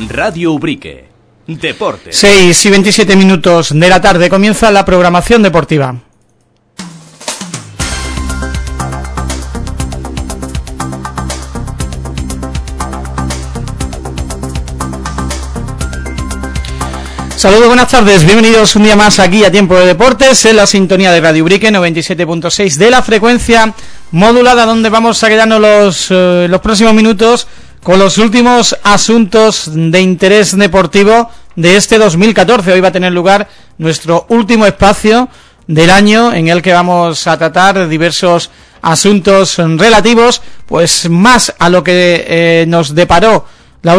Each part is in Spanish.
Radio Ubrique. Deportes. 6:27 de la tarde comienza la programación deportiva. Saludos, buenas tardes, bienvenidos un día más aquí a Tiempo de Deportes en la sintonía de Radio Ubrique 97.6 de la frecuencia modulada, donde vamos a quedarnos los próximos minutos con los últimos asuntos de interés deportivo de este 2014. Hoy va a tener lugar nuestro último espacio del año en el que vamos a tratar diversos asuntos relativos pues más a lo que nos deparó la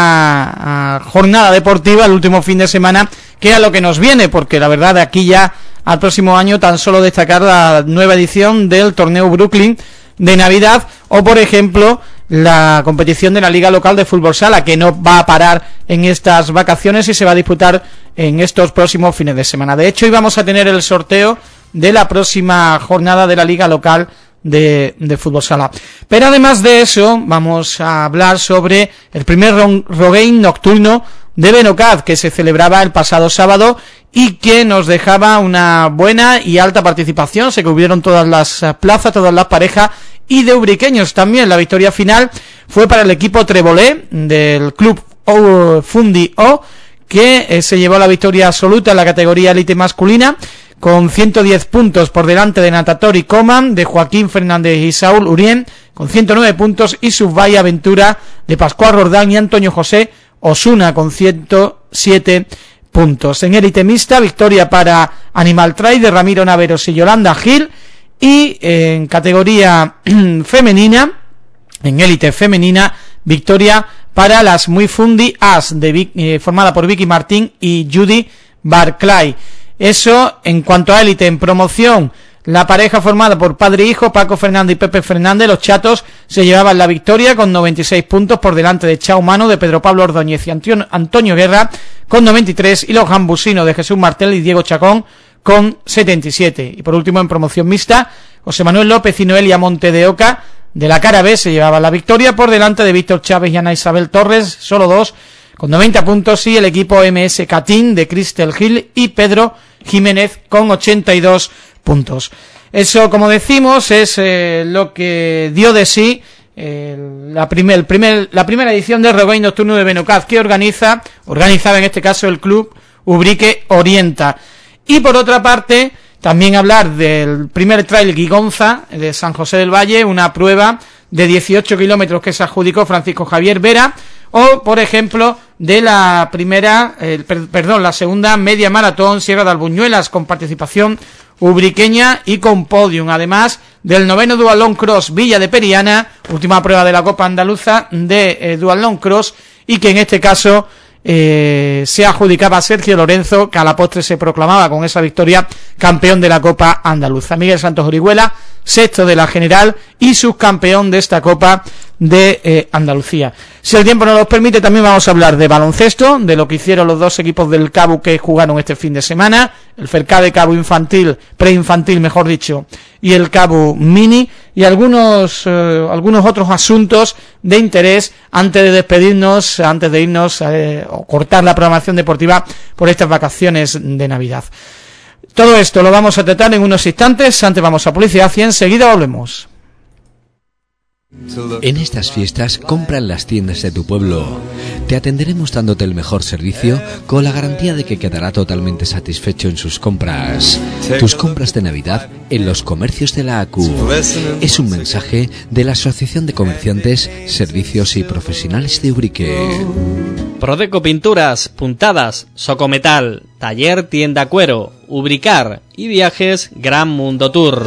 última jornada deportiva, el último fin de semana, que a lo que nos viene, porque la verdad de aquí ya al próximo año tan solo destacar la nueva edición del torneo Brooklyn de Navidad o por ejemplo la competición de la Liga Local de Fútbol Sala, que no va a parar en estas vacaciones y se va a disputar en estos próximos fines de semana. De hecho, hoy vamos a tener el sorteo de la próxima jornada de la Liga Local de Fútbol Sala. Pero además de eso, vamos a hablar sobre el primer Rogaine nocturno de Benocaz, que se celebraba el pasado sábado y que nos dejaba una buena y alta participación. Se cubrieron todas las plazas, todas las parejas, y de ubriqueños también. La victoria final fue para el equipo Trebolé del club Fundi O, que se llevó la victoria absoluta en la categoría élite masculina, con 110 puntos por delante de Natatori Coman, de Joaquín Fernández y Saúl Urien, con 109 puntos, y Subbaya Aventura de Pascual Rordán y Antonio José Osuna, con 107 puntos. En élite mixta, victoria para Animal Trail de Ramiro Naveros y Yolanda Gil, y en categoría femenina, en élite femenina, victoria para las Muy Fundi As, formada por Vicky Martín y Judy Barclay. Eso en cuanto a élite. En promoción, la pareja formada por padre e hijo, Paco Fernández y Pepe Fernández, los chatos, se llevaban la victoria con 96 puntos por delante de Chao Mano, de Pedro Pablo Ordóñez y Antonio Guerra con 93, y los gambusinos de Jesús Martel y Diego Chacón con 77. Y por último, en promoción mixta, José Manuel López y Noelia Monte de Oca de la cara B se llevaban la victoria por delante de Víctor Chávez y Ana Isabel Torres, solo dos, con 90 puntos, y el equipo MS Catín de Cristel Gil y Pedro Jiménez con 82 puntos. Eso, como decimos, es lo que dio de sí la primera edición del Rogaine nocturno de Benocaz, que organizaba en este caso el club Ubrique Orienta. Y por otra parte, también hablar del primer trail Guigonza de San José del Valle, una prueba de 18 kilómetros que se adjudicó Francisco Javier Vera, o por ejemplo de la segunda media maratón Sierra de Albuñuelas, con participación ubriqueña y con podium, además del noveno Dualón Cross Villa de Periana, última prueba de la Copa Andaluza de Dualón Cross, y que en este caso se adjudicaba Sergio Lorenzo, que a la postre se proclamaba con esa victoria campeón de la Copa Andaluza. Miguel Santos Orihuela, sexto de la general y subcampeón de esta Copa de Andalucía. Si el tiempo nos lo permite, también vamos a hablar de baloncesto, de lo que hicieron los dos equipos del Cabo que jugaron este fin de semana, el Fercade Cabo infantil, preinfantil mejor dicho, y el Cabo Mini, y algunos otros asuntos de interés antes de despedirnos, antes de irnos o cortar la programación deportiva por estas vacaciones de Navidad. Todo esto lo vamos a tratar en unos instantes. Antes vamos a publicidad y enseguida volvemos. En estas fiestas, compra en las tiendas de tu pueblo. Te atenderemos dándote el mejor servicio, con la garantía de que quedará totalmente satisfecho en sus compras. Tus compras de Navidad en los comercios de la ACU. Es un mensaje de la Asociación de Comerciantes, Servicios y Profesionales de Ubrique. Prodeco Pinturas, Puntadas, Socometal, Taller Tienda Cuero, Ubricar y Viajes Gran Mundo Tour.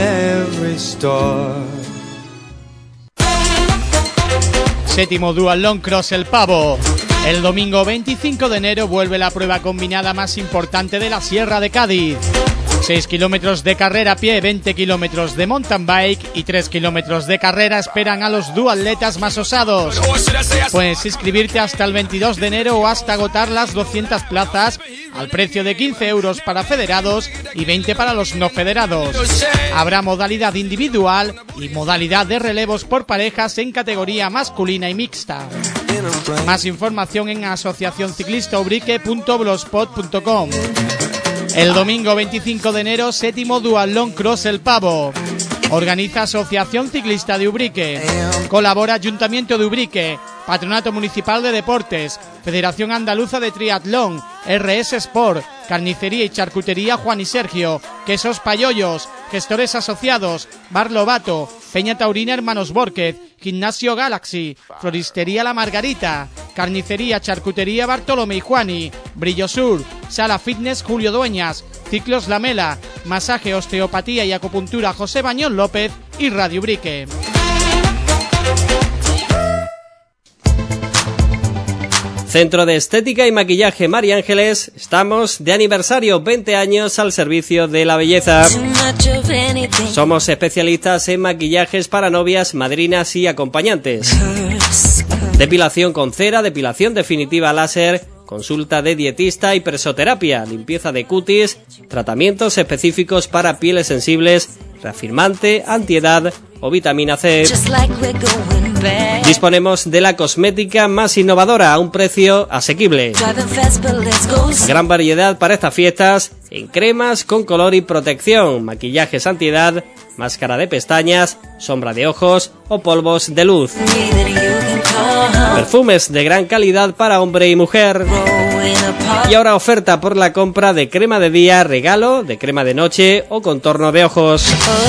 Séptimo Dualón Cross El Pavo. El domingo 25 de enero vuelve la prueba combinada más importante de la Sierra de Cádiz. 6 kilómetros de carrera a pie, 20 kilómetros de mountain bike y 3 kilómetros de carrera esperan a los duatletas más osados. Puedes inscribirte hasta el 22 de enero o hasta agotar las 200 plazas al precio de 15 euros para federados y 20 para los no federados. Habrá modalidad individual y modalidad de relevos por parejas en categoría masculina y mixta. Más información en asociacionciclistaubrique.blogspot.com. El domingo 25 de enero, 7º Duatlón Cross El Pavo. Organiza Asociación Ciclista de Ubrique. Colabora Ayuntamiento de Ubrique, Patronato Municipal de Deportes, Federación Andaluza de Triatlón, RS Sport, Carnicería y Charcutería Juan y Sergio, Quesos Payollos, Gestores Asociados, Bar Lobato, Peña Taurina Hermanos Bórquez, Gimnasio Galaxy, Floristería La Margarita, Carnicería Charcutería Bartolomé y Juani, Brillo Sur, Sala Fitness Julio Dueñas, Ciclos La Mela, Masaje, Osteopatía y Acupuntura José Bañón López y Radio Ubrique. Centro de Estética y Maquillaje María Ángeles, estamos de aniversario, 20 años al servicio de la belleza. Somos especialistas en maquillajes para novias, madrinas y acompañantes. Depilación con cera, depilación definitiva láser, consulta de dietista y presoterapia, limpieza de cutis, tratamientos específicos para pieles sensibles, reafirmante, antiedad o vitamina C. Disponemos de la cosmética más innovadora a un precio asequible. Gran variedad para estas fiestas en cremas con color y protección, maquillajes antiedad, máscara de pestañas, sombra de ojos o polvos de luz. Perfumes de gran calidad para hombre y mujer. Y ahora oferta por la compra de crema de día, regalo de crema de noche o contorno de ojos.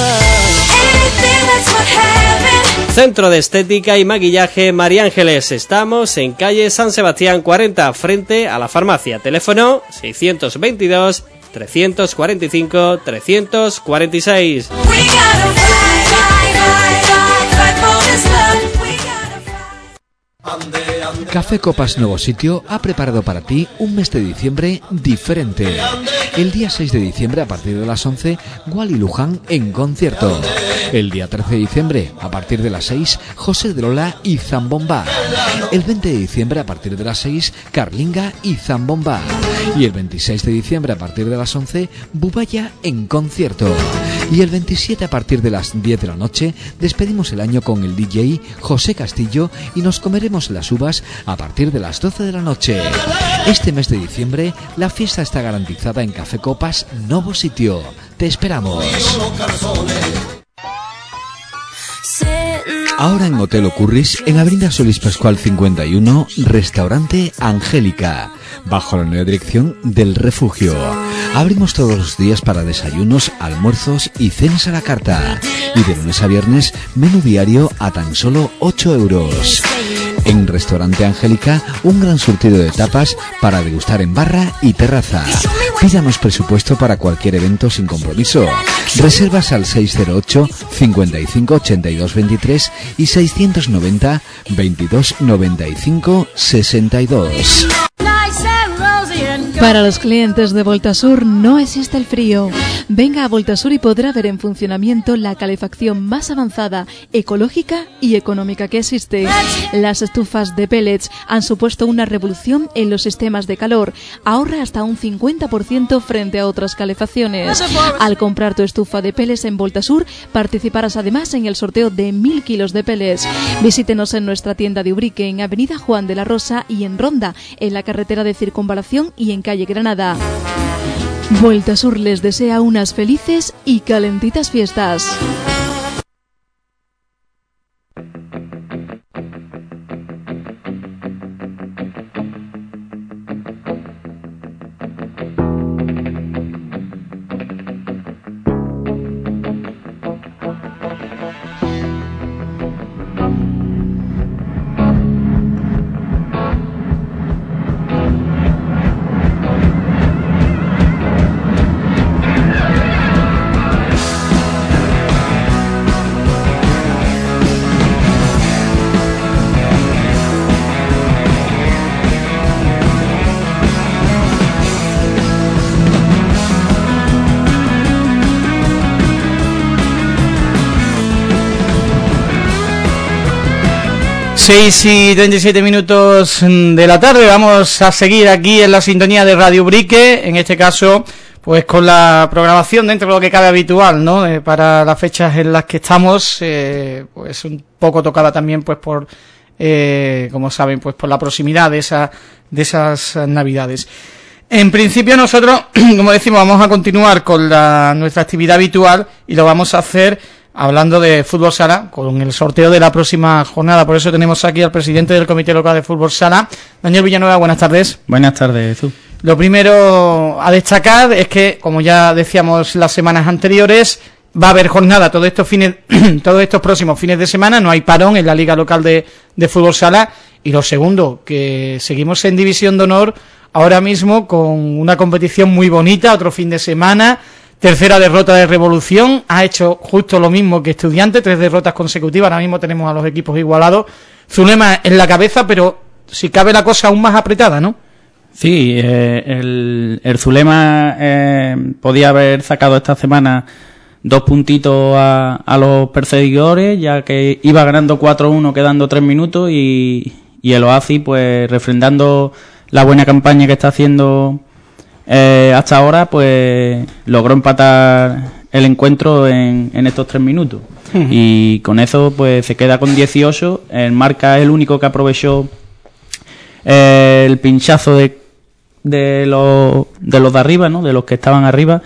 Centro de Estética y Maquillaje María Ángeles. Estamos en calle San Sebastián 40, frente a la farmacia. Teléfono 622 345 346. Café Copas Nuevo Sitio ha preparado para ti un mes de diciembre diferente. El día 6 de diciembre a partir de las 11, Wally Luján en concierto. El día 13 de diciembre a partir de las 6, José de Lola y Zambomba. El 20 de diciembre a partir de las 6, Carlinga y Zambomba. Y el 26 de diciembre a partir de las 11, Bubaya en concierto. Y el 27 a partir de las 10 de la noche despedimos el año con el DJ José Castillo y nos comeremos las uvas a partir de las 12 de la noche. Este mes de diciembre la fiesta está garantizada en Café Copas Nuevo Sitio. Te esperamos. Ahora en Hotel Ocurris, en Avenida Solís Pascual 51, Restaurante Angélica, bajo la nueva dirección del Refugio. Abrimos todos los días para desayunos, almuerzos y cenas a la carta. Y de lunes a viernes, menú diario a tan solo 8 euros. En Restaurante Angélica, un gran surtido de tapas para degustar en barra y terraza. Pídanos presupuesto para cualquier evento sin compromiso. Reservas al 608 55 82 23 y 690 22 95 62. Para los clientes de Voltasur no existe el frío. Venga a Voltasur y podrá ver en funcionamiento la calefacción más avanzada, ecológica y económica que existe. Las estufas de pellets han supuesto una revolución en los sistemas de calor. Ahorra hasta un 50% frente a otras calefacciones. Al comprar tu estufa de pellets en Voltasur, participarás además en el sorteo de 1000 kilos de pellets. Visítenos en nuestra tienda de Ubrique en Avenida Juan de la Rosa y en Ronda, en la carretera de Circunvalación y en calle Granada. Voltasur les desea unas felices y calentitas fiestas. Seis y 37 minutos de la tarde. Vamos a seguir aquí en la sintonía de Radio Ubrique, en este caso pues con la programación dentro de lo que cabe habitual, ¿no? Para las fechas en las que estamos, pues un poco tocada también pues por como saben, pues por la proximidad de esas Navidades. En principio nosotros, como decimos, vamos a continuar con nuestra actividad habitual y lo vamos a hacer hablando de fútbol sala con el sorteo de la próxima jornada. Por eso tenemos aquí al presidente del Comité Local de Fútbol Sala, Daniel Villanueva. Buenas tardes. Buenas tardes, Jesús. Lo primero a destacar es que, como ya decíamos las semanas anteriores, va a haber jornada todos estos próximos fines de semana, no hay parón en la Liga Local de Fútbol Sala. Y lo segundo, que seguimos en División de Honor ahora mismo con una competición muy bonita, otro fin de semana, tercera derrota de Revolución, ha hecho justo lo mismo que Estudiantes, 3 derrotas consecutivas, ahora mismo tenemos a los equipos igualados, Zulema en la cabeza, pero si cabe la cosa aún más apretada, ¿no? Sí, el Zulema podía haber sacado esta semana 2 puntitos a los perseguidores, ya que iba ganando 4-1 quedando 3 minutos y el Oasis, pues refrendando la buena campaña que está haciendo hasta ahora, pues logró empatar el encuentro en estos 3 minutos. Y con eso pues se queda con 18. El Marca es el único que aprovechó el pinchazo de los de arriba, ¿no? De los que estaban arriba,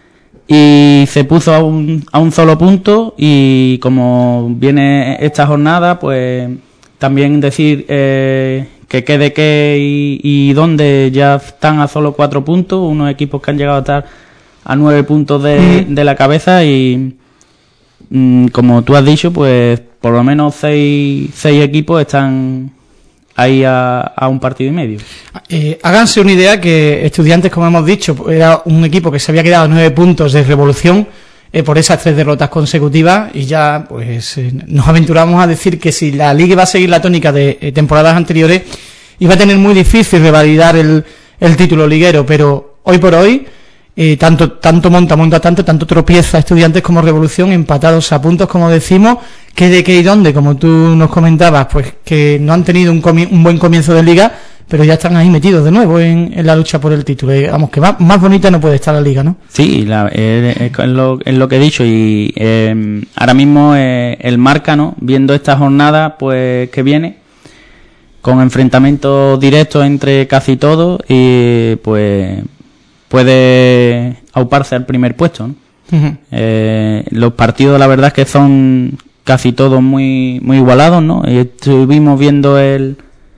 y se puso a un solo punto. Y como viene esta jornada, pues también decir que quede y donde ya están a solo 4 puntos, unos equipos que han llegado a estar a 9 puntos de la cabeza, y como tú has dicho, pues por lo menos 6 equipos están ahí a un partido y medio. Háganse una idea que Estudiantes, como hemos dicho, era un equipo que se había quedado a 9 puntos de Revolución por esas 3 derrotas consecutivas, y ya pues nos aventuramos a decir que si la Liga iba a seguir la tónica de temporadas anteriores, iba a tener muy difícil revalidar el título liguero, pero hoy por hoy tanto monta tanto tropieza Estudiantes como Revolución, empatados a puntos, como decimos, que de qué y dónde, como tú nos comentabas, pues que no han tenido un buen comienzo de Liga, pero ya están ahí metidos de nuevo en la lucha por el título. Vamos, que más bonita no puede estar la Liga, ¿no? Sí, es lo que he dicho, y ahora mismo el Marca, ¿no? Viendo esta jornada pues que viene, con enfrentamientos directos entre casi todos, y pues puede auparse al primer puesto, ¿no? Los partidos, la verdad es que son casi todos muy igualados, ¿no? Estuvimos viendo el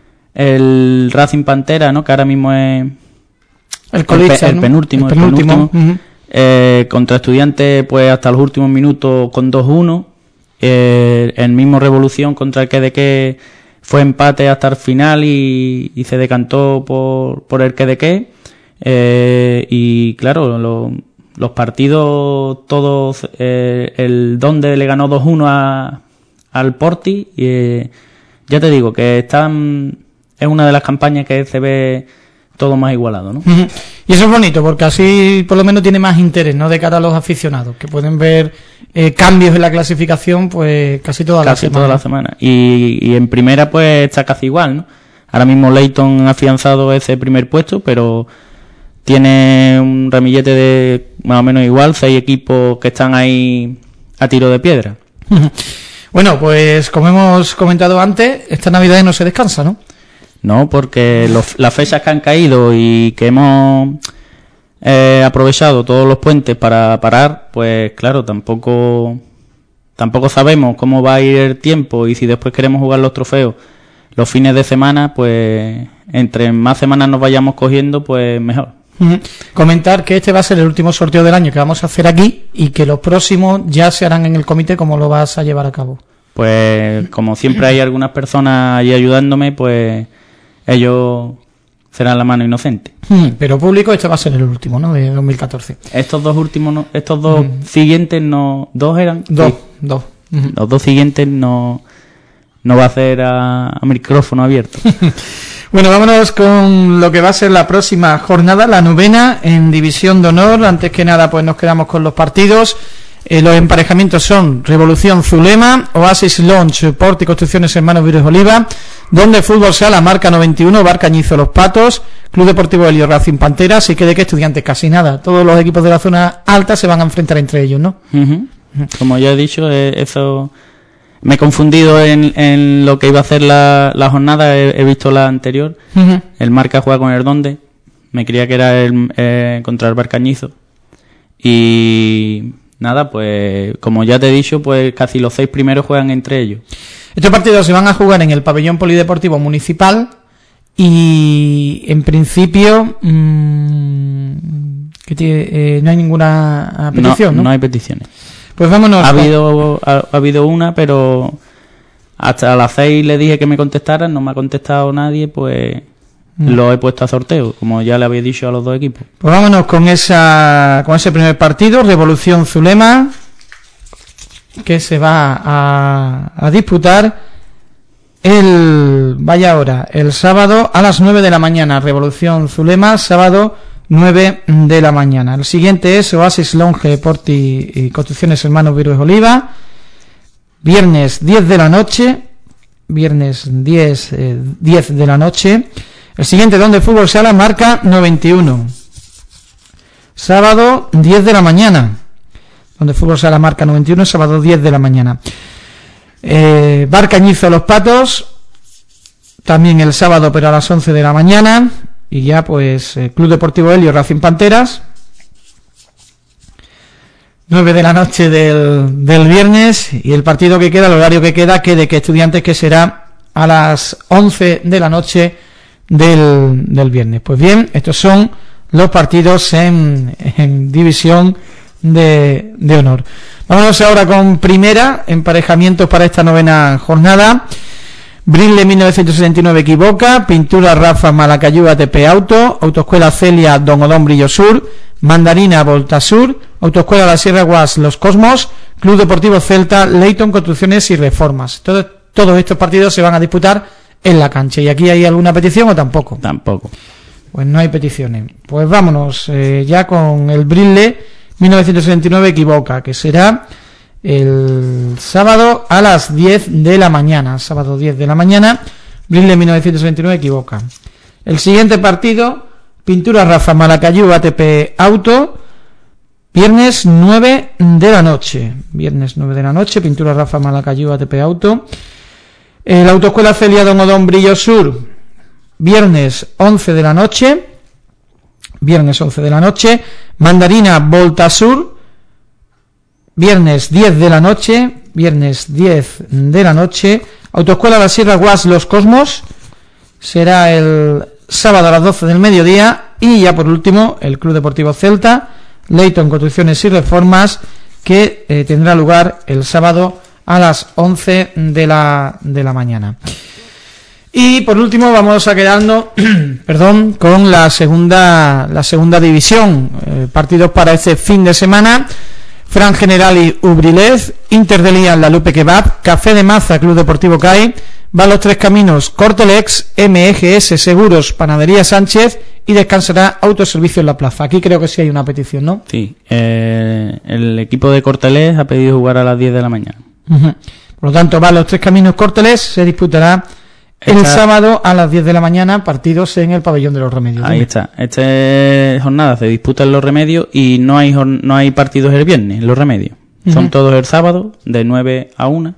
Racing Pantera, ¿no? Que ahora mismo es el penúltimo. Contra Estudiantes, pues hasta los últimos minutos con 2-1. El mismo Revolución contra el que fue empate hasta el final y se decantó por el que y claro, los partidos todos, el Donde le ganó 2-1 al Porti, y ya te digo que es una de las campañas que se ve todo más igualado, ¿no? Y eso es bonito, porque así por lo menos tiene más interés, ¿no? De cara a los aficionados, que pueden ver cambios en la clasificación pues casi toda la semana. Y en primera pues está casi igual, ¿no? Ahora mismo Leighton ha afianzado ese primer puesto, pero tiene un ramillete de más o menos igual, 6 equipos que están ahí a tiro de piedra. Bueno, pues como hemos comentado antes, esta Navidad no se descansa, ¿no? No, porque las fechas que han caído y que hemos aprovechado todos los puentes para parar, pues claro, tampoco sabemos cómo va a ir el tiempo, y si después queremos jugar los trofeos los fines de semana, pues entre más semanas nos vayamos cogiendo, pues mejor. Comentar que este va a ser el último sorteo del año que vamos a hacer aquí, y que los próximos ya se harán en el comité. ¿Cómo lo vas a llevar a cabo? Pues como siempre hay algunas personas allí ayudándome, pues ellos serán la mano inocente. Pero público, este va a ser el último, ¿no? De 2014. Estos dos últimos, no, estos dos siguientes no, ¿dos eran? Dos. Sí. Los 2 siguientes no va a ser a micrófono abierto. Bueno, vámonos con lo que va a ser la próxima jornada, la 9ª en División de Honor. Antes que nada, pues nos quedamos con los partidos. Los emparejamientos son Revolución Zulema, Oasis Launch, Porti Construcciones Hermanos Vires Oliva, Donde Fútbol Sala, Marca 91, Bar Cañizo Los Patos, Club Deportivo Helio Racing Panteras, y que de que Estudiantes casi nada. Todos los equipos de la zona alta se van a enfrentar entre ellos, ¿no? Como ya he dicho, eso me he confundido en lo que iba a hacer la jornada. He visto la anterior. Uh-huh. El Marca juega con el Donde. Me creía que era contra el Barcañizo. Y nada, pues como ya te he dicho, pues casi los 6 primeros juegan entre ellos. Estos partidos se van a jugar en el pabellón polideportivo municipal y en principio no hay ninguna petición, ¿no? No hay peticiones. Pues vámonos. Ha habido una, pero hasta las 6 le dije que me contestaran, no me ha contestado nadie, pues lo he puesto a sorteo, como ya le había dicho a los dos equipos. Pues vámonos con ese primer partido, Revolución Zulema, que se va a disputar el sábado a las 9 de la mañana. Revolución Zulema, sábado 9 de la mañana. El siguiente es Oasis Longe Deporte y Construcciones Hermanos Virués Oliva, viernes 10 de la noche. Viernes 10 de la noche. El siguiente, Donde Fútbol Sala, Marca 91. Sábado 10 de la mañana. Donde Fútbol Sala, Marca 91, sábado 10 de la mañana. Barcañizo Los Patos, también el sábado, pero a las 11 de la mañana. Y ya pues Club Deportivo Helio Racing Panteras, 9 de la noche del viernes. Y el partido que queda, el horario que queda, que Estudiantes, que será a las 11 de la noche del viernes. Pues bien, estos son los partidos en división de honor. Vámonos ahora con primera, emparejamientos para esta novena jornada. Brinle 1979 Equivoca, Pintura Rafa Malacayú ATP Auto, Autoescuela Celia Don Odón Brillo Sur, Mandarina Volta Sur, Autoescuela La Sierra Guas Los Cosmos, Club Deportivo Celta Leighton Construcciones y Reformas. Todos estos partidos se van a disputar en la cancha. ¿Y aquí hay alguna petición o tampoco? Tampoco. Pues no hay peticiones. Pues vámonos ya con el Brinle 1979 Equivoca, que será el sábado a las 10 de la mañana. Sábado 10 de la mañana, Brinle 1979 Equivoca. El siguiente partido, Pintura Rafa Malacayú ATP Auto, viernes 9 de la noche. Viernes 9 de la noche, Pintura Rafa Malacayú ATP Auto. La Autoescuela Celia Don Odón Brillo Sur, viernes 11 de la noche. Viernes 11 de la noche. Mandarina Volta Sur, viernes 10 de la noche. Viernes 10 de la noche. Autoescuela La Sierra Guas Los Cosmos, será el sábado a las 12 del mediodía. Y ya por último, el Club Deportivo Celta Leighton Construcciones y Reformas, que tendrá lugar el sábado a las 11 de la mañana. Y por último vamos a quedarnos con la segunda división. Partidos para este fin de semana: Fran Generali Ubrilez, Inter de Lian La Lupe Kebab, Café de Maza Club Deportivo CAI, Va Los Tres Caminos Cortelex, MGS Seguros Panadería Sánchez y descansará Autoservicio en la Plaza. Aquí creo que sí hay una petición, ¿no? Sí, el equipo de Cortelex ha pedido jugar a las 10 de la mañana. Uh-huh. Por lo tanto, Va Los Tres Caminos Cortelex se disputará el sábado a las 10 de la mañana, partidos en el Pabellón de los Remedios. Ahí está. Esta jornada se disputa en los Remedios y no hay partidos el viernes en los Remedios. Uh-huh. Son todos el sábado, de 9 a 1,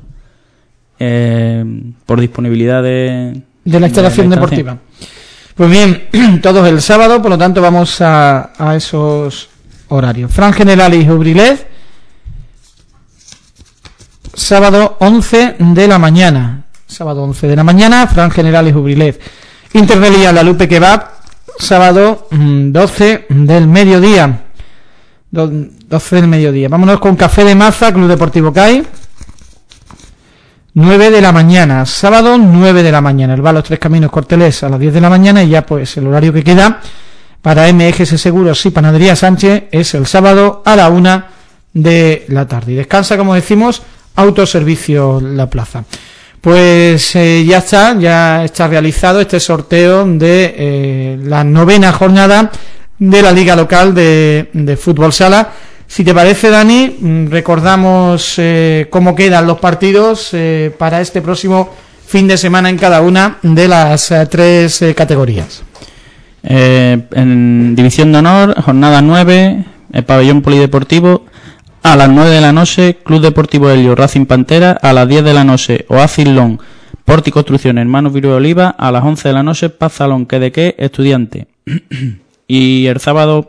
por disponibilidad de la instalación deportiva. Pues bien, todos el sábado, por lo tanto vamos a esos horarios. Fran Generali y Ubrilez, sábado 11 de la mañana. Sábado 11 de la mañana, Fran General y Ubrilez. Inter de Lian La Lupe Kebab, sábado 12 del mediodía. 12 del mediodía. Vámonos con Café de Maza, Club Deportivo CAI, 9 de la mañana. Sábado 9 de la mañana. El Va Los Tres Caminos Cortelés a las 10 de la mañana. Y ya pues el horario que queda para MGS Seguros y Panadería Sánchez es el sábado a la 1 de la tarde. Y descansa, como decimos, Autoservicio La Plaza. Pues ya está realizado este sorteo de la novena jornada de la Liga Local de Fútbol Sala. Si te parece, Dani, recordamos cómo quedan los partidos para este próximo fin de semana en cada una de las tres categorías. En División de Honor, jornada 9, el Pabellón Polideportivo, a las 9 de la noche, Club Deportivo Helio, Racing Pantera. A las 10 de la noche, Oasis Long, Porti Construcción, Hermanos Virué Oliva. A las 11 de la noche, Paz Salón, Quedequé, Estudiante. Y el sábado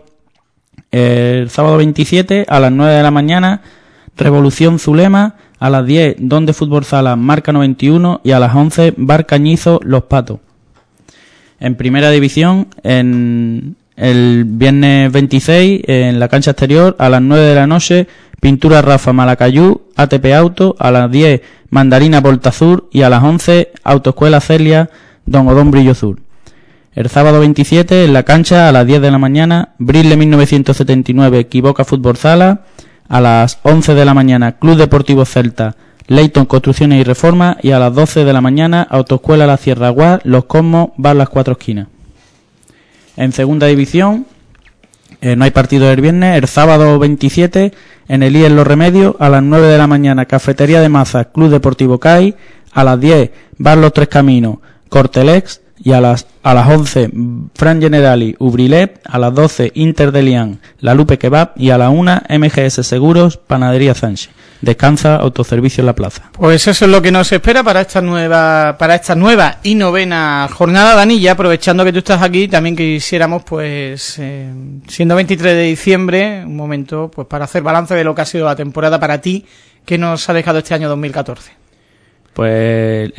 27, a las 9 de la mañana, Revolución Zulema. A las 10, Don de Fútbol Sala, Marca 91. Y a las 11, Bar Cañizo, Los Patos. En primera división, en el viernes 26, en la cancha exterior, a las 9 de la noche, Pintura Rafa Malacayú, ATP Auto. A las 10, Mandarina Voltazur. Y a las 11, Autoescuela Celia, Don Odón Brillo Sur. El sábado 27, en la cancha, a las 10 de la mañana, Brisle 1979, Equivoca Fútbol Sala. A las 11 de la mañana, Club Deportivo Celta, Leighton Construcciones y Reformas. Y a las 12 de la mañana, Autoescuela La Sierra Guar, Los Cosmos, Bar Las Cuatro Esquinas. En segunda división, no hay partido el viernes. El sábado 27, en el IES Los Remedios, a las 9 de la mañana, Cafetería de Mazas, Club Deportivo CAI. A las 10, Bar Los Tres Caminos, Cortelex. Y a las 11, Fran Generali, Ubrilep. A las 12, Inter de Lián, La Lupe Kebab. Y a la 1, MGS Seguros, Panadería Sánchez. Descansa, autoservicio en la plaza. Pues eso es lo que nos espera para esta nueva y novena jornada, Dani. Ya aprovechando que tú estás aquí, también quisiéramos, pues, siendo 23 de diciembre, un momento pues para hacer balance de lo que ha sido la temporada para ti, que nos ha dejado este año 2014. Pues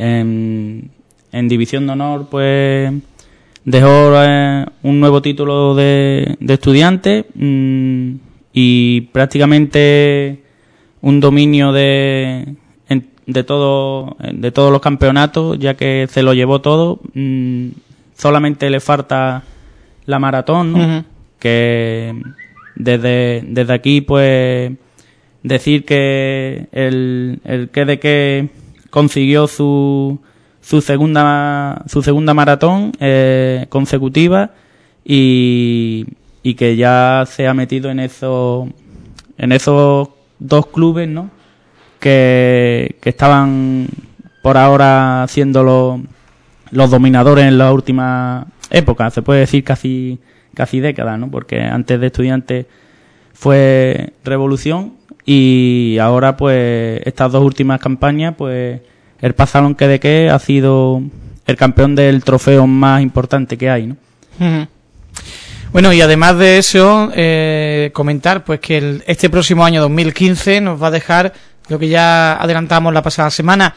en División de Honor, pues dejó un nuevo título de estudiante y prácticamente un dominio de todos los campeonatos, ya que se lo llevó todo. Solamente le falta la maratón, ¿no? Uh-huh. Que desde aquí, pues, decir que el que consiguió su segunda maratón consecutiva y que ya se ha metido en esos dos clubes, ¿no? Que estaban por ahora siendo los dominadores en la última época, se puede decir casi décadas, ¿no? Porque antes de Estudiantes fue Revolución y ahora, pues, estas dos últimas campañas, pues, el Paz Salón Quedequé ha sido el campeón del trofeo más importante que hay, ¿no? Uh-huh. Bueno, y además de eso, comentar pues que este próximo año 2015 nos va a dejar lo que ya adelantamos la pasada semana,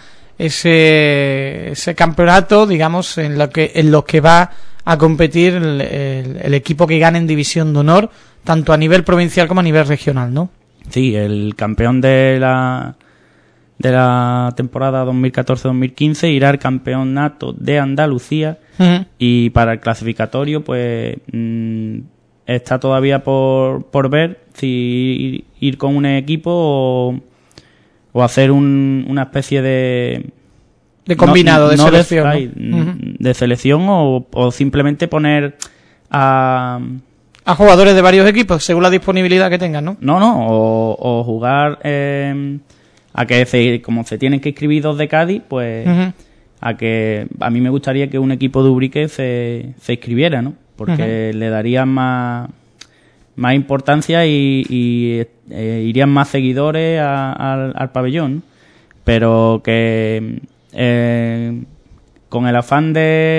ese campeonato, digamos, en lo que va a competir el equipo que gane en División de Honor, tanto a nivel provincial como a nivel regional, ¿no? Sí, el campeón de la temporada 2014-2015 irá al campeonato de Andalucía. Uh-huh. Y para el clasificatorio, pues está todavía por ver si ir con un equipo o hacer una especie de combinado, de selección, ¿no? Uh-huh. De selección o simplemente poner a jugadores de varios equipos según la disponibilidad que tengan, ¿no? O jugar a que como se tienen que inscribir dos de Cádiz, pues uh-huh. A mí me gustaría que un equipo de Ubrique se inscribiera, ¿no? Porque uh-huh. le darían más importancia y irían más seguidores al pabellón, ¿no? Pero que con el afán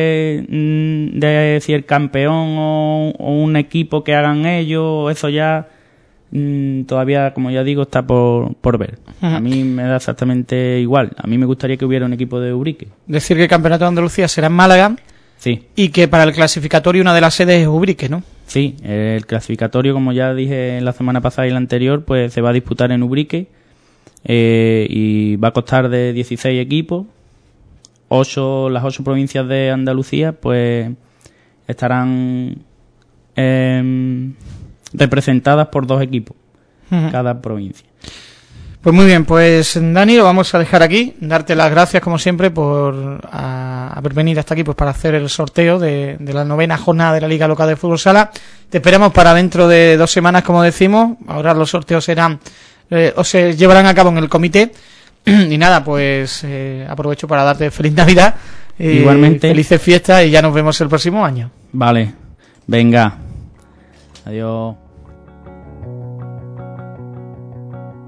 de si el campeón o un equipo que hagan ellos, eso ya todavía, como ya digo, está por ver. Uh-huh. A mí me da exactamente igual. A mí me gustaría que hubiera un equipo de Ubrique. Decir que el campeonato de Andalucía será en Málaga. Sí. Y que para el clasificatorio una de las sedes es Ubrique, ¿no? Sí, el clasificatorio, como ya dije la semana pasada y la anterior, pues se va a disputar en Ubrique y va a constar de 16 equipos. Las 8 provincias de Andalucía, pues estarán representadas por 2 equipos, uh-huh. cada provincia. Pues muy bien, pues Dani, lo vamos a dejar aquí, darte las gracias como siempre por haber venido hasta aquí pues para hacer el sorteo de la 9ª jornada de la Liga Local de Fútbol Sala. Te esperamos para dentro de 2 semanas, como decimos. Ahora los sorteos serán o se llevarán a cabo en el comité. Y nada, pues aprovecho para darte feliz Navidad, igualmente, felices fiestas y ya nos vemos el próximo año. Vale, venga, adiós.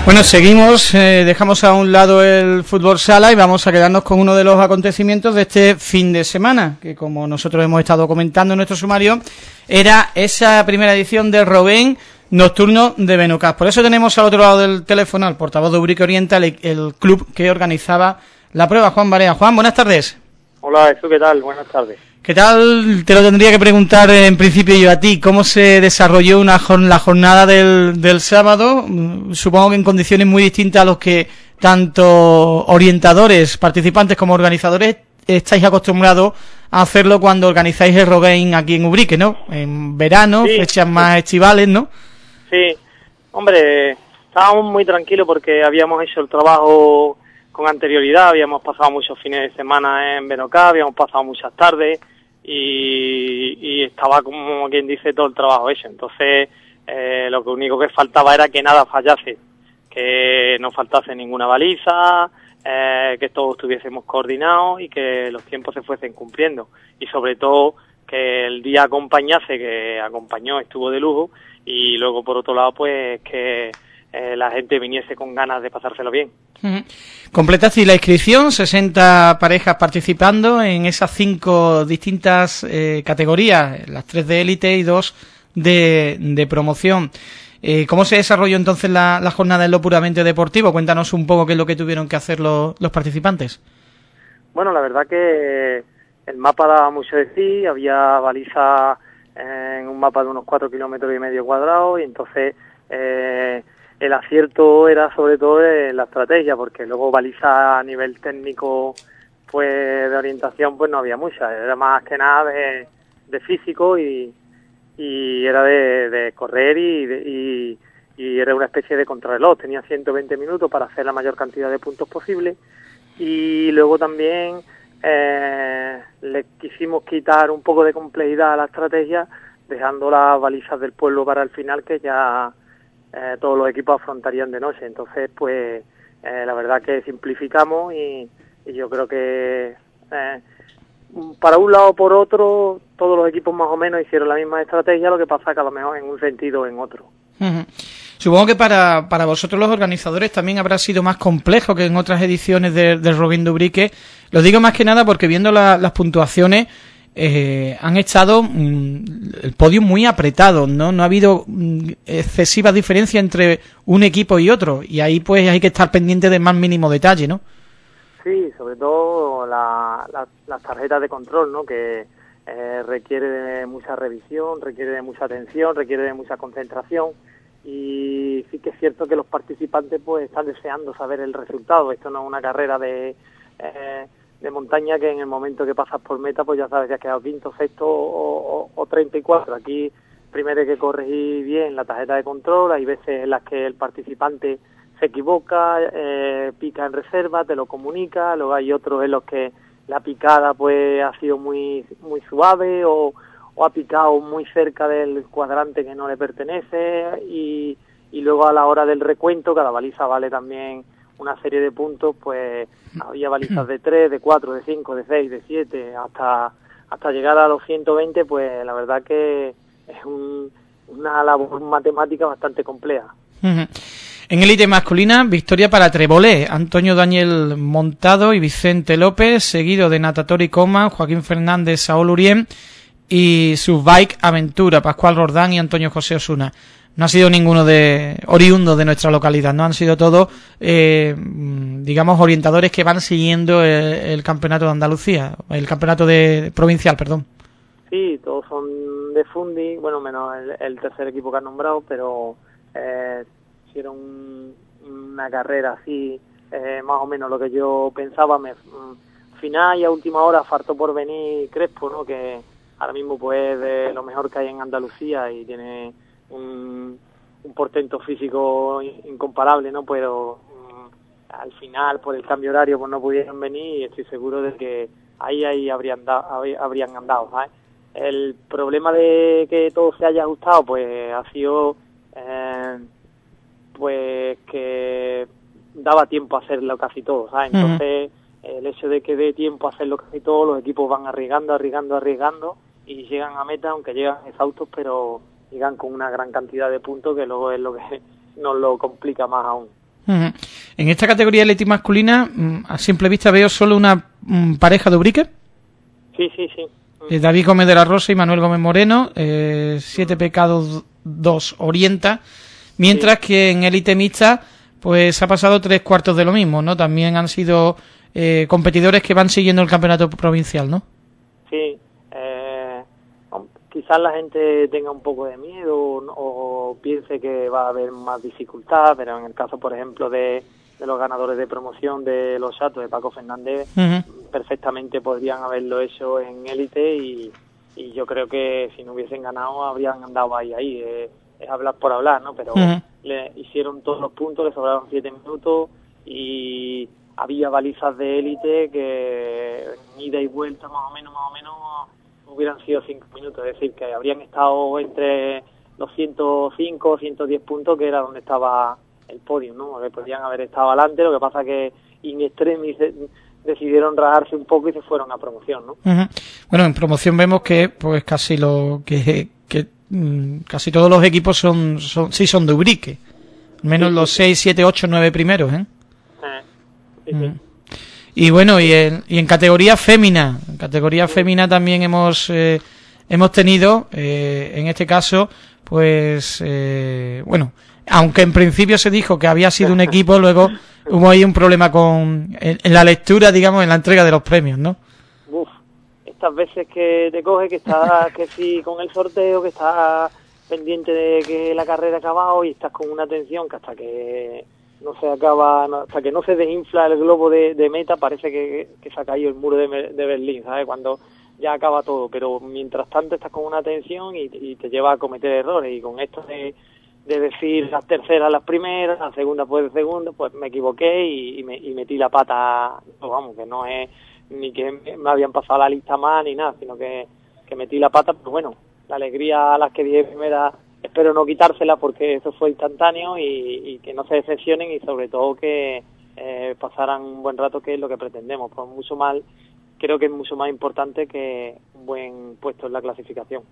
Bueno, seguimos, dejamos a un lado el fútbol sala y vamos a quedarnos con uno de los acontecimientos de este fin de semana, que como nosotros hemos estado comentando en nuestro sumario, era esa primera edición de Robén Nocturno de Benucas. Por eso tenemos al otro lado del teléfono al portavoz de Ubrique Oriental, el club que organizaba la prueba, Juan Barea. Juan, buenas tardes. Hola, Jesús, ¿qué tal? Buenas tardes. ¿Qué tal? Te lo tendría que preguntar en principio yo a ti. ¿Cómo se desarrolló la jornada del sábado? Supongo que en condiciones muy distintas a los que tanto orientadores, participantes como organizadores estáis acostumbrados a hacerlo cuando organizáis el Robén aquí en Ubrique, ¿no? En verano, sí, fechas más estivales, ¿no? Sí, hombre, estábamos muy tranquilos porque habíamos hecho el trabajo con anterioridad, habíamos pasado muchos fines de semana en Benocá, habíamos pasado muchas tardes y estaba, como quien dice, todo el trabajo hecho. Entonces, lo único que faltaba era que nada fallase, que no faltase ninguna baliza, que todos estuviésemos coordinados y que los tiempos se fuesen cumpliendo. Y sobre todo, que el día acompañase, que acompañó, estuvo de lujo, y luego, por otro lado, pues que la gente viniese con ganas de pasárselo bien. Completaste la inscripción, 60 parejas participando en esas 5 distintas categorías, las 3 de élite y 2 de promoción. ¿Cómo se desarrolló entonces la jornada en lo puramente deportivo? Cuéntanos un poco qué es lo que tuvieron que hacer los participantes. Bueno, la verdad que el mapa daba mucho de sí, había balizas en un mapa de unos 4,5 kilómetros cuadrados, y entonces el acierto era sobre todo la estrategia, porque luego baliza a nivel técnico, pues de orientación, pues no había muchas, era más que nada de físico y era de correr y era una especie de contrarreloj. Tenía 120 minutos para hacer la mayor cantidad de puntos posible, y luego también le quisimos quitar un poco de complejidad a la estrategia, dejando las balizas del pueblo para el final, que ya todos los equipos afrontarían de noche. Entonces, pues la verdad que simplificamos y yo creo que para un lado o por otro todos los equipos más o menos hicieron la misma estrategia, lo que pasa que a lo mejor en un sentido o en otro. Uh-huh. Supongo que para vosotros los organizadores también habrá sido más complejo que en otras ediciones del Robén de Ubrique. Lo digo más que nada porque viendo las puntuaciones han estado el podio muy apretado, ¿no? Ha habido excesiva diferencia entre un equipo y otro, y ahí pues hay que estar pendiente del más mínimo detalle, ¿no? Sí, sobre todo las tarjetas de control, ¿no? Que requiere de mucha revisión, requiere de mucha atención, requiere de mucha concentración, y sí que es cierto que los participantes pues están deseando saber el resultado. Esto no es una carrera de montaña que en el momento que pasas por meta pues ya sabes si has quedado quinto, sexto o 34. Aquí primero hay que corregir bien la tarjeta de control. Hay veces en las que el participante se equivoca, pica en reserva, te lo comunica. Luego hay otros en los que la picada pues ha sido muy suave o ha picado muy cerca del cuadrante que no le pertenece, y luego a la hora del recuento cada baliza vale también una serie de puntos. Pues había balizas de 3, de 4, de 5, de 6, de 7, hasta llegar a los 120. Pues la verdad que es una labor matemática bastante compleja. Uh-huh. En élite masculina, victoria para Trebolé, Antonio Daniel Montado y Vicente López, seguido de Natatori Coma, Joaquín Fernández, Saúl Urien, y Subbike Aventura, Pascual Rordán y Antonio José Osuna. No ha sido ninguno de oriundos de nuestra localidad, no han sido todos, digamos, orientadores que van siguiendo el campeonato de Andalucía, el campeonato provincial, perdón. Sí, todos son de Fundi, bueno, menos el tercer equipo que han nombrado, pero hicieron una carrera así, más o menos lo que yo pensaba. Final y a última hora faltó por venir Crespo, ¿no? Que ahora mismo pues de lo mejor que hay en Andalucía y tiene un portento físico incomparable, ¿no? Pero al final por el cambio horario pues no pudieron venir, y estoy seguro de que ahí habrían andado, ¿sabes? El problema de que todo se haya ajustado pues ha sido pues que daba tiempo a hacerlo casi todo, ¿sabes? Entonces el hecho de que dé tiempo a hacerlo casi todo, los equipos van arriesgando y llegan a meta, aunque llegan exhaustos, pero llegan con una gran cantidad de puntos, que luego es lo que nos lo complica más aún. En esta categoría Elite masculina, a simple vista veo solo una pareja de Ubrique. Sí. David Gómez de la Rosa y Manuel Gómez Moreno, 7 Pecados 2 Orienta, mientras que en Elite mixta pues ha pasado 3/4 de lo mismo, ¿no? También han sido competidores que van siguiendo el campeonato provincial, ¿no? Sí, quizás la gente tenga un poco de miedo o piense que va a haber más dificultad, pero en el caso, por ejemplo, de los ganadores de promoción de los Satos, de Paco Fernández, perfectamente podrían haberlo hecho en élite y yo creo que si no hubiesen ganado habrían andado ahí. Es hablar por hablar, ¿no? Pero le hicieron todos los puntos, le sobraron 7 minutos y había balizas de élite que en ida y vuelta más o menos hubieran sido 5 minutos, es decir, que habrían estado entre los 105 o 110 puntos, que era donde estaba el podio, ¿no? Que podrían haber estado adelante, lo que pasa que in extremis decidieron rajarse un poco y se fueron a promoción, ¿no? Bueno, en promoción vemos que pues casi casi todos los equipos son de Ubrique, al menos los 6, 7, 8, 9 primeros, ¿eh? Sí. Y bueno, y en categoría fémina, también hemos tenido, en este caso, pues, bueno, aunque en principio se dijo que había sido un equipo, luego hubo ahí un problema en la lectura, digamos, en la entrega de los premios, ¿no? Estas veces que te coge, que estás, que sí, con el sorteo, que estás pendiente de que la carrera ha acabado y estás con una tensión que hasta que no se acaba, hasta que no se desinfla el globo de meta, parece que se ha caído el muro de Berlín, ¿sabes? Cuando ya acaba todo, pero mientras tanto estás con una tensión y te lleva a cometer errores, y con esto de decir las terceras las primeras, las segundas pues de segundo, pues me equivoqué y metí la pata, pues vamos, que no es ni que me habían pasado la lista más ni nada, sino que metí la pata, pero bueno, la alegría a las que dije primera, espero no quitársela porque eso fue instantáneo y que no se decepcionen y sobre todo que pasaran un buen rato, que es lo que pretendemos. Pues creo que es mucho más importante que un buen puesto en la clasificación.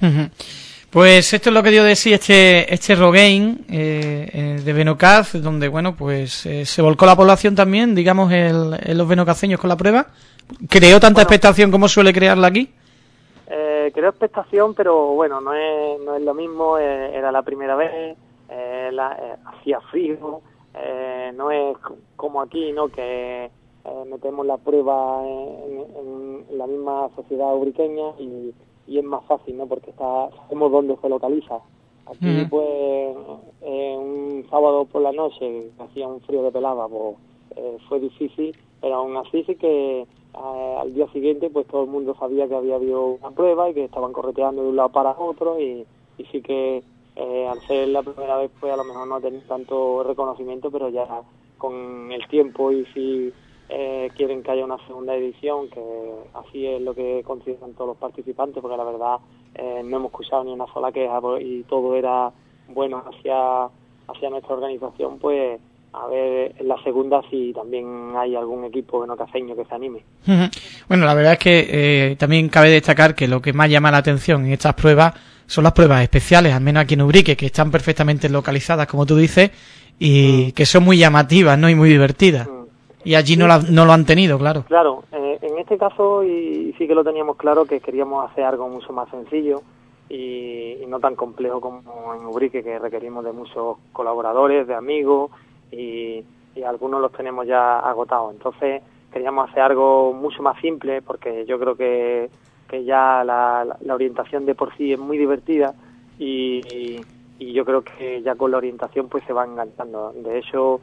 Pues esto es lo que dio de sí este Rogaine de Benocaz, donde bueno, pues se volcó la población también, digamos, en los benocaceños con la prueba. ¿Creó tanta expectación como suele crearla aquí? Creó expectación, pero bueno, no es lo mismo, era la primera vez, hacía frío, no es como aquí, ¿no? Que metemos la prueba en la misma sociedad ubriqueña y es más fácil, ¿no? Porque sabemos dónde se localiza. Aquí, pues, un sábado por la noche, hacía un frío de pelada, pues fue difícil, pero aún así sí que al día siguiente, pues todo el mundo sabía que había habido una prueba y que estaban correteando de un lado para otro y sí que al ser la primera vez, pues a lo mejor no tener tanto reconocimiento, pero ya con el tiempo y si quieren que haya una segunda edición, que así es lo que consideran todos los participantes, porque la verdad no hemos escuchado ni una sola queja y todo era bueno hacia nuestra organización, pues a ver en la segunda si también hay algún equipo benocaceño que se anime. Bueno, la verdad es que también cabe destacar que lo que más llama la atención en estas pruebas son las pruebas especiales, al menos aquí en Ubrique, que están perfectamente localizadas, como tú dices, y que son muy llamativas, ¿no? Y muy divertidas. Y allí no lo han tenido, claro. Claro, en este caso y sí que lo teníamos claro, que queríamos hacer algo mucho más sencillo y no tan complejo como en Ubrique, que requerimos de muchos colaboradores, de amigos, y algunos los tenemos ya agotados. Entonces queríamos hacer algo mucho más simple, porque yo creo que ya la orientación de por sí es muy divertida y yo creo que ya con la orientación pues se va enganchando. De hecho,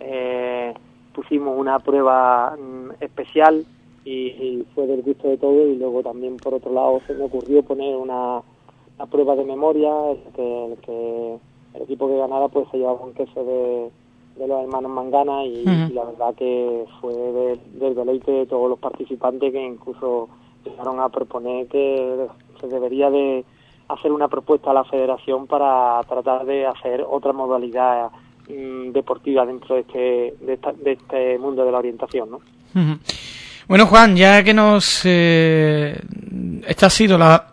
pusimos una prueba especial y fue del gusto de todos, y luego también por otro lado se me ocurrió poner una prueba de memoria, el equipo que ganara pues se llevaba un queso de los hermanos Mangana y la verdad que fue del deleite de todos los participantes, que incluso llegaron a proponer que se debería de hacer una propuesta a la federación para tratar de hacer otra modalidad deportiva dentro de este mundo de la orientación, ¿no? Bueno, Juan, ya que esta ha sido la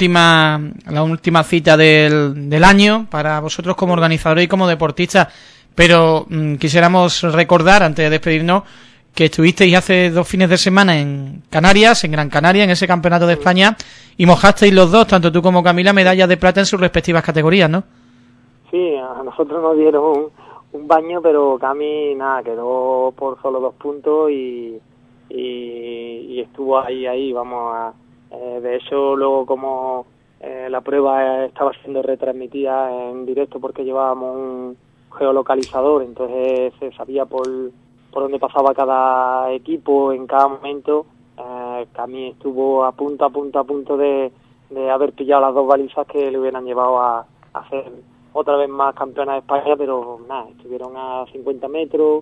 última cita del año para vosotros como organizadores y como deportistas, pero quisiéramos recordar, antes de despedirnos, que estuvisteis hace 2 fines de semana en Canarias, en Gran Canaria, en ese campeonato de España, y mojasteis los dos, tanto tú como Camila, medallas de plata en sus respectivas categorías, ¿no? Sí, a nosotros nos dieron un baño, pero Cami nada, quedó por solo 2 puntos y estuvo ahí, vamos de hecho luego como la prueba estaba siendo retransmitida en directo porque llevábamos un geolocalizador, entonces se sabía por dónde pasaba cada equipo en cada momento. Cami estuvo a punto de haber pillado las 2 balizas que le hubieran llevado a hacer otra vez más campeona de España, pero nada, estuvieron a 50 metros,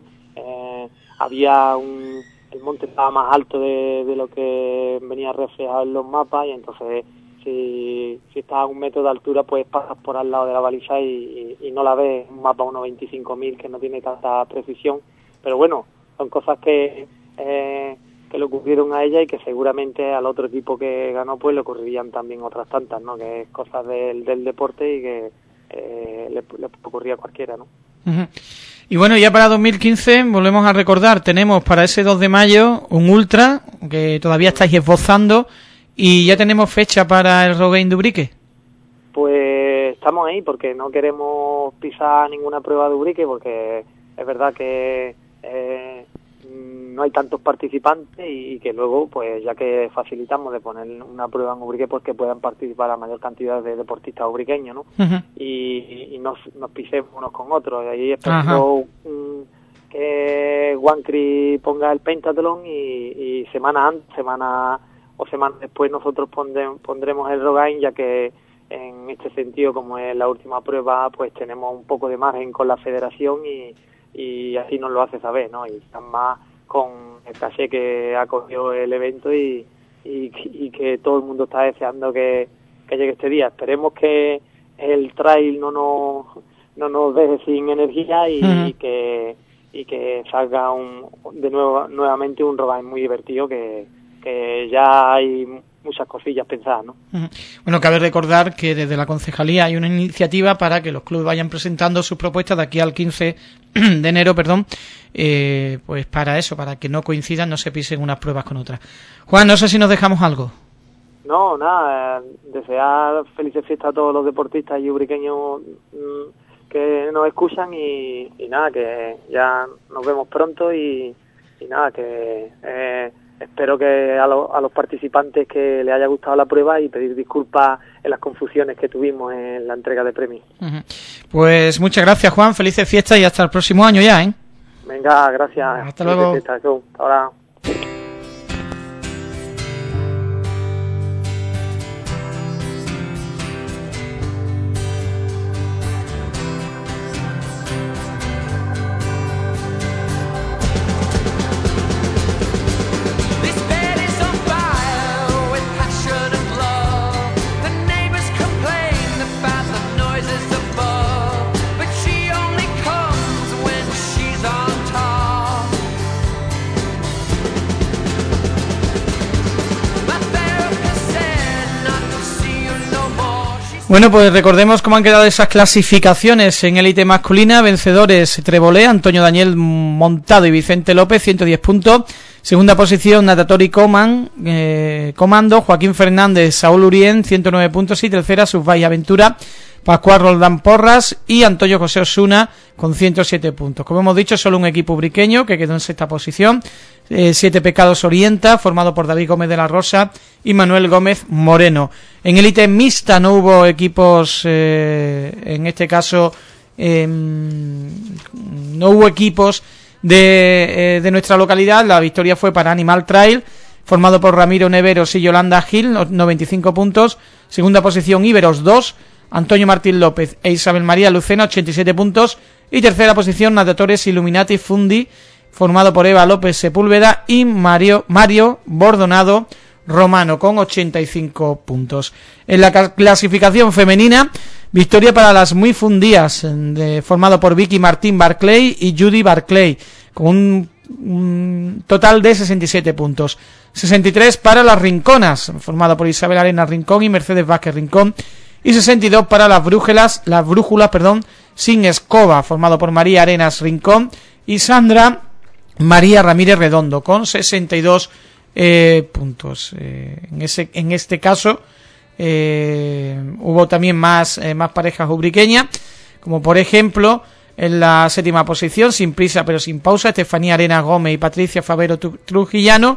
el monte estaba más alto de lo que venía reflejado en los mapas, y entonces si estás a 1 metro de altura pues pasas por al lado de la baliza y no la ves, un mapa 1.25.000 que no tiene tanta precisión, pero bueno, son cosas que le ocurrieron a ella y que seguramente al otro equipo que ganó pues le ocurrirían también otras tantas, ¿no? Que es cosas del deporte y que le ocurría a cualquiera, ¿no? Uh-huh. Y bueno, ya para 2015, volvemos a recordar, tenemos para ese 2 de mayo un ultra que todavía estáis esbozando, y ya tenemos fecha para el Rogaine de Ubrique. Pues estamos ahí porque no queremos pisar ninguna prueba de Ubrique, porque es verdad que no hay tantos participantes y que luego, pues ya que facilitamos de poner una prueba en Ubrique, pues que puedan participar la mayor cantidad de deportistas ubriqueños, ¿no? Uh-huh. Y nos pisemos unos con otros. Y ahí esperando que Wancri ponga el pentatlón y semana después nosotros pondremos el Rogaine, ya que en este sentido, como es la última prueba, pues tenemos un poco de margen con la federación y así nos lo hace saber, ¿no? Y están más con el caché que ha cogido el evento y que todo el mundo está deseando que llegue este día. Esperemos que el trail no nos deje sin energía y que salga nuevamente un Rogaine muy divertido, que ya hay muchas cosillas pensadas, ¿no? Bueno, cabe recordar que desde la concejalía hay una iniciativa para que los clubes vayan presentando sus propuestas de aquí al 15 de enero, pues para eso, para que no coincidan, no se pisen unas pruebas con otras. Juan, no sé si nos dejamos algo. No, nada, desear felices fiestas a todos los deportistas y ubriqueños que nos escuchan y nada, que ya nos vemos pronto y nada, que espero que a los participantes que les haya gustado la prueba y pedir disculpas en las confusiones que tuvimos en la entrega de premios. Uh-huh. Pues muchas gracias, Juan, felices fiestas y hasta el próximo año ya, ¿eh? Venga, gracias. Hasta luego. Fiestas. Hasta ahora. Bueno, pues recordemos cómo han quedado esas clasificaciones en élite masculina. Vencedores Trebolé, Antonio Daniel Montado y Vicente López, 110 puntos. Segunda posición, Natatori Comando, Joaquín Fernández, Saúl Urien, 109 puntos. Y tercera, Subbay Aventura, Pascual Roldán Porras y Antonio José Osuna con 107 puntos. Como hemos dicho, solo un equipo ubriqueño que quedó en sexta posición. 7 Pecados Orienta, formado por David Gómez de la Rosa y Manuel Gómez Moreno. En élite mixta no hubo equipos, en este caso no hubo equipos de nuestra localidad. La victoria fue para Animal Trail, formado por Ramiro Neveros y Yolanda Gil, 95 puntos. Segunda posición, Iberos 2, Antonio Martín López e Isabel María Lucena, 87 puntos. Y tercera posición, Natatores Illuminati Fundi, formado por Eva López Sepúlveda y Mario Bordonado Romano, con 85 puntos. En la clasificación femenina, victoria para las muy fundías, formado por Vicky Martín Barclay y Judy Barclay, con un total de 67 puntos. 63 para las Rinconas, formado por Isabel Arena Rincón y Mercedes Vázquez Rincón, y 62 para las Brújulas, Sin Escoba, formado por María Arenas Rincón y Sandra María Ramírez Redondo, con 62 puntos. En este caso hubo también más parejas ubriqueñas, como por ejemplo en la 7ª posición, sin prisa pero sin pausa, Estefanía Arenas Gómez y Patricia Favero Trujillano,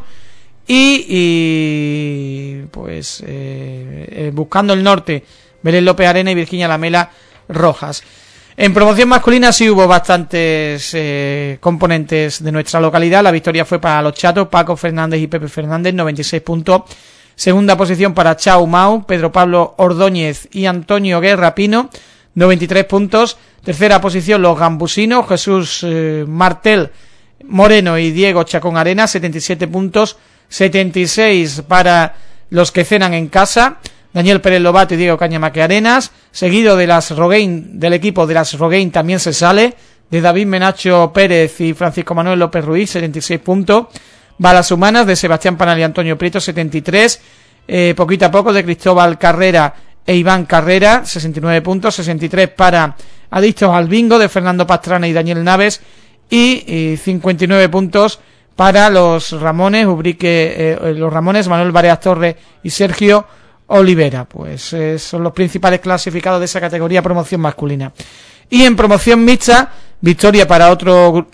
y pues buscando el norte, Belén López Arena y Virginia Lamela Rojas. En promoción masculina sí hubo bastantes componentes de nuestra localidad. La victoria fue para los chatos, Paco Fernández y Pepe Fernández, 96 puntos. Segunda posición para Chau Mau, Pedro Pablo Ordóñez y Antonio Guerra Pino, 93 puntos. Tercera posición los gambusinos, Jesús Martel Moreno y Diego Chacón Arena, 77 puntos. 76 para los que cenan en casa, Daniel Pérez Lobato y Diego Cañamaque Arenas, seguido de las Roguein, del equipo de las Roguein también se sale, de David Menacho Pérez y Francisco Manuel López Ruiz, 76 puntos. Balas Humanas de Sebastián Panal y Antonio Prieto, 73. Poquito a poco de Cristóbal Carrera e Iván Carrera, 69 puntos. 63 para Adictos al Bingo de Fernando Pastrana y Daniel Naves, y 59 puntos para los Ramones los Ramones, Manuel Vareas Torres y Sergio Olivera. Pues son los principales clasificados de esa categoría promoción masculina. Y en promoción mixta, victoria para otro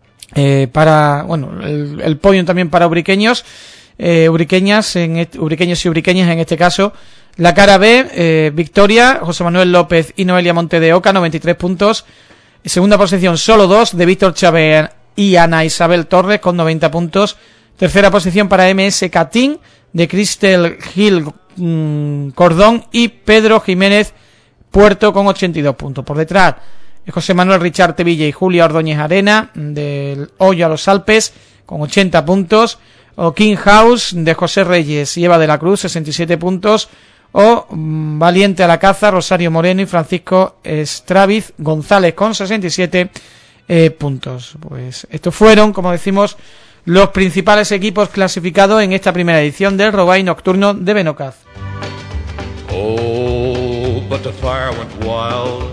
el podium también para ubriqueños, ubriqueños y ubriqueñas en este caso. La cara B, victoria, José Manuel López y Noelia Monte de Oca, 93 puntos. Segunda posición, solo 2, de Víctor Chávez y Ana Isabel Torres, con 90 puntos. Tercera posición para MS Catín, de Cristel Gil Cordón y Pedro Jiménez Puerto, con 82 puntos. Por detrás, José Manuel Richard Tevilla y Julia Ordóñez Arena, del Hoyo a los Alpes, con 80 puntos. O King House, de José Reyes y Eva de la Cruz, 67 puntos. O Valiente a la Caza, Rosario Moreno y Francisco Estraviz González, con 67 puntos. Pues estos fueron, como decimos, los principales equipos clasificados en esta primera edición del Robay Nocturno de Benocaz. Oh, but the fire went wild.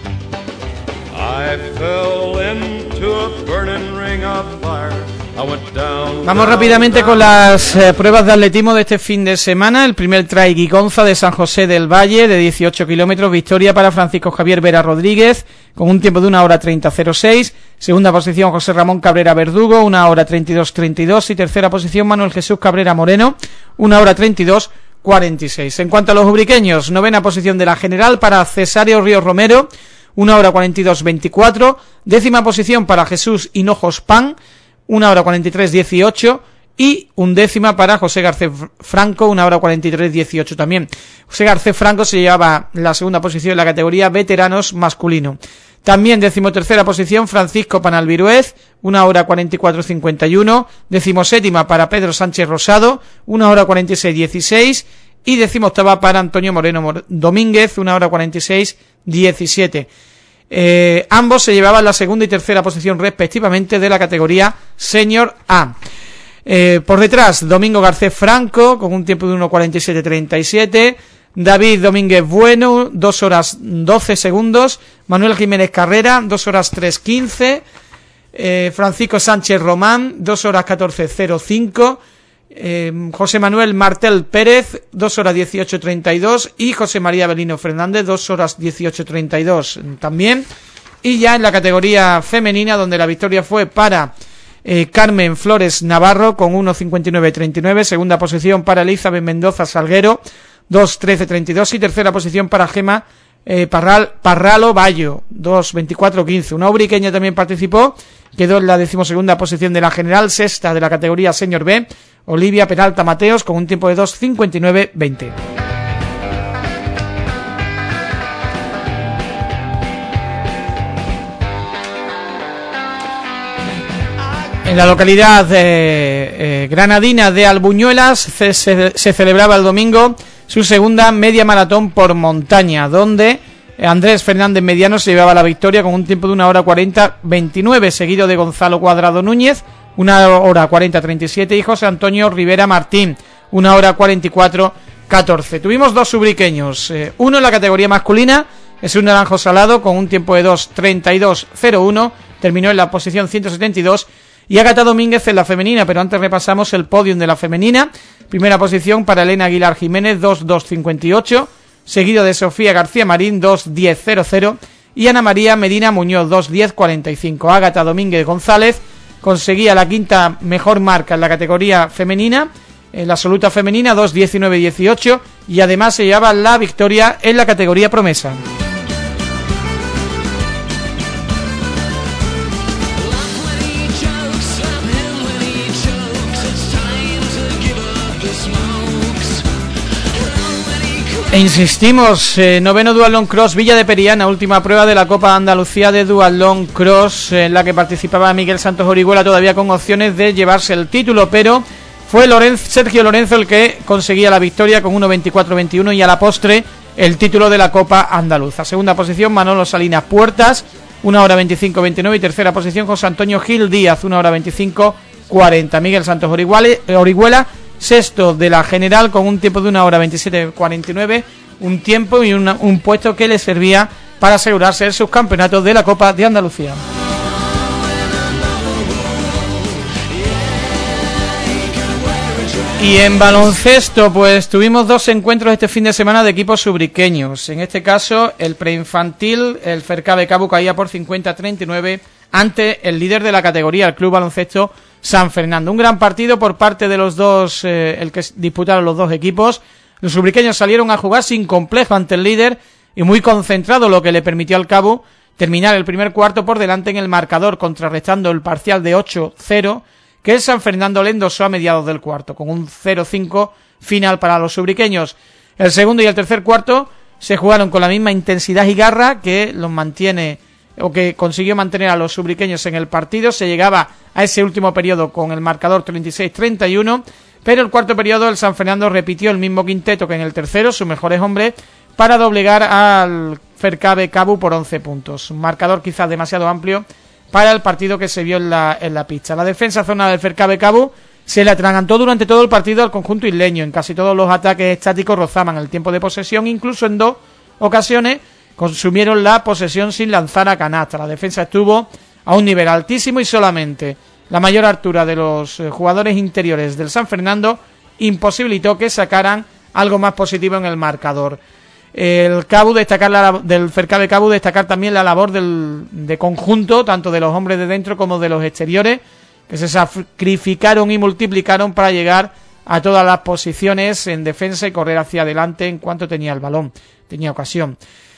I fell into a burning ring of fire. Vamos rápidamente con las pruebas de atletismo de este fin de semana. El primer Trail Guigonza de San José del Valle, de 18 kilómetros, victoria para Francisco Javier Vera Rodríguez, con un tiempo de 1 hora 30:06. Segunda posición José Ramón Cabrera Verdugo, 1 hora 32:32. Y tercera posición Manuel Jesús Cabrera Moreno, 1 hora 32:46. En cuanto a los ubriqueños, novena posición de la general para Cesario Ríos Romero, 1 hora 42:24. Décima posición para Jesús Hinojos Pan, 1 hora 43:18, y undécima para José Garcés Franco, 1 hora 43:18 también. José Garcés Franco se llevaba la segunda posición en la categoría veteranos masculino. También decimotercera posición Francisco Panalviruez, 1 hora 44:51. Decimoséptima para Pedro Sánchez Rosado, 1 hora 46:16. Y decimoctava para Antonio Moreno Domínguez, 1 hora 46:17. Ambos se llevaban la segunda y tercera posición respectivamente de la categoría Senior A. Por detrás, Domingo Garcés Franco, con un tiempo de 1:47:37. David Domínguez Bueno, 2 horas 12 segundos. Manuel Jiménez Carrera, 2 horas 3:15. Francisco Sánchez Román, 2 horas 14:05. José Manuel Martel Pérez, 2 horas 18:32, y José María Belino Fernández, 2 horas 18:32 también. Y ya en la categoría femenina, donde la victoria fue para Carmen Flores Navarro, con 1:59:39, segunda posición para Elizabeth Mendoza Salguero, 2:13:32, y tercera posición para Gema Parralo Bayo, 2:24:15. Una ubriqueña también participó, quedó en la 12ª posición de la general, sexta de la categoría Senior B, Olivia Peralta Mateos, con un tiempo de 2:59:20. En la localidad granadina de Albuñuelas se celebraba el domingo su segunda media maratón por montaña, donde Andrés Fernández Mediano se llevaba la victoria con un tiempo de 1 hora 40:29, seguido de Gonzalo Cuadrado Núñez, 1 hora 40:37, y José Antonio Rivera Martín, 1 hora 44:14. Tuvimos dos ubriqueños, uno en la categoría masculina, es un naranjo salado con un tiempo de 2:32.01, terminó en la posición 172, y Ágata Domínguez en la femenina, pero antes repasamos el podium de la femenina. Primera posición para Elena Aguilar Jiménez, 2:2.58, seguido de Sofía García Marín, 2:10.00, y Ana María Medina Muñoz, 2:10.45. Ágata Domínguez González conseguía la quinta mejor marca en la categoría femenina, en la absoluta femenina, 2:19.18, y además se llevaba la victoria en la categoría promesa. E insistimos, noveno Duatlón Cross Villa de Periana, última prueba de la Copa Andalucía de Duatlón Cross, en la que participaba Miguel Santos Orihuela, todavía con opciones de llevarse el título, pero fue Sergio Lorenzo el que conseguía la victoria con 1:24.21 y a la postre el título de la Copa Andaluza. Segunda posición Manolo Salinas Puertas, 1:25.29, y tercera posición José Antonio Gil Díaz, 1:25.40. Miguel Santos Orihuela, sexto de la general con un tiempo de 1:27.49, un tiempo y un puesto que le servía para asegurarse el subcampeonato de la Copa de Andalucía. Y en baloncesto, pues tuvimos dos encuentros este fin de semana de equipos subriqueños. En este caso, el preinfantil, el Fercabe Cabu, caía por 50-39 ante el líder de la categoría, el Club Baloncesto San Fernando. Un gran partido por parte de los dos, el que disputaron los dos equipos. Los subriqueños salieron a jugar sin complejo ante el líder y muy concentrado, lo que le permitió al Cabu terminar el primer cuarto por delante en el marcador, contrarrestando el parcial de 8-0 que el San Fernando le endosó a mediados del cuarto, con un 0-5 final para los subriqueños. El segundo y el tercer cuarto se jugaron con la misma intensidad y garra que los mantiene, o que consiguió mantener a los subriqueños en el partido. Se llegaba a ese último periodo con el marcador 36-31, pero el cuarto periodo el San Fernando repitió el mismo quinteto que en el tercero, sus mejores hombres, para doblegar al Fercabe Cabu por 11 puntos. Un marcador quizás demasiado amplio para el partido que se vio en la pista. La defensa zona del Fercabe Cabu se le atragantó durante todo el partido al conjunto isleño. En casi todos los ataques estáticos rozaban el tiempo de posesión, incluso en dos ocasiones consumieron la posesión sin lanzar a canasta. La defensa estuvo a un nivel altísimo y solamente la mayor altura de los jugadores interiores del San Fernando imposibilitó que sacaran algo más positivo en el marcador. El Cabu del Fercabe Cabu destacar también la labor de conjunto, tanto de los hombres de dentro como de los exteriores, que se sacrificaron y multiplicaron para llegar a todas las posiciones en defensa y correr hacia adelante en cuanto tenía el balón, tenía ocasión.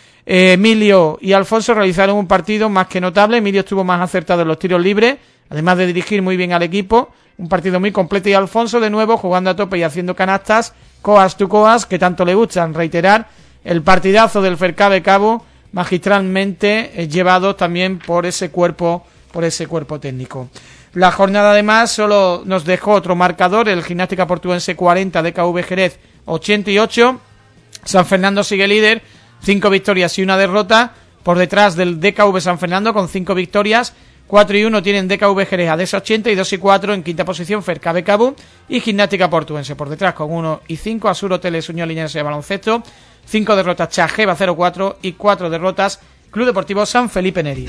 Emilio y Alfonso realizaron un partido más que notable. Emilio estuvo más acertado en los tiros libres, además de dirigir muy bien al equipo. Un partido muy completo, y Alfonso de nuevo jugando a tope y haciendo canastas, coas to coas, que tanto le gustan reiterar. El partidazo del Fercabe Cabu, magistralmente llevado también por ese cuerpo técnico. La jornada además solo nos dejó otro marcador, el Gimnástica Portuense 40, DKV Jerez 88. San Fernando sigue líder, 5 victorias y 1 derrota, por detrás del DKV San Fernando con 5 victorias. 4-1 tienen DKV Jerez ADES 80 y 2-4 en quinta posición Fercabe Cabu y Gimnástica Portuense por detrás con 1-5 Asur Hoteles Unión Linense de Baloncesto, 5 derrotas Chajeva 0-4 y 4 derrotas Club Deportivo San Felipe Neri.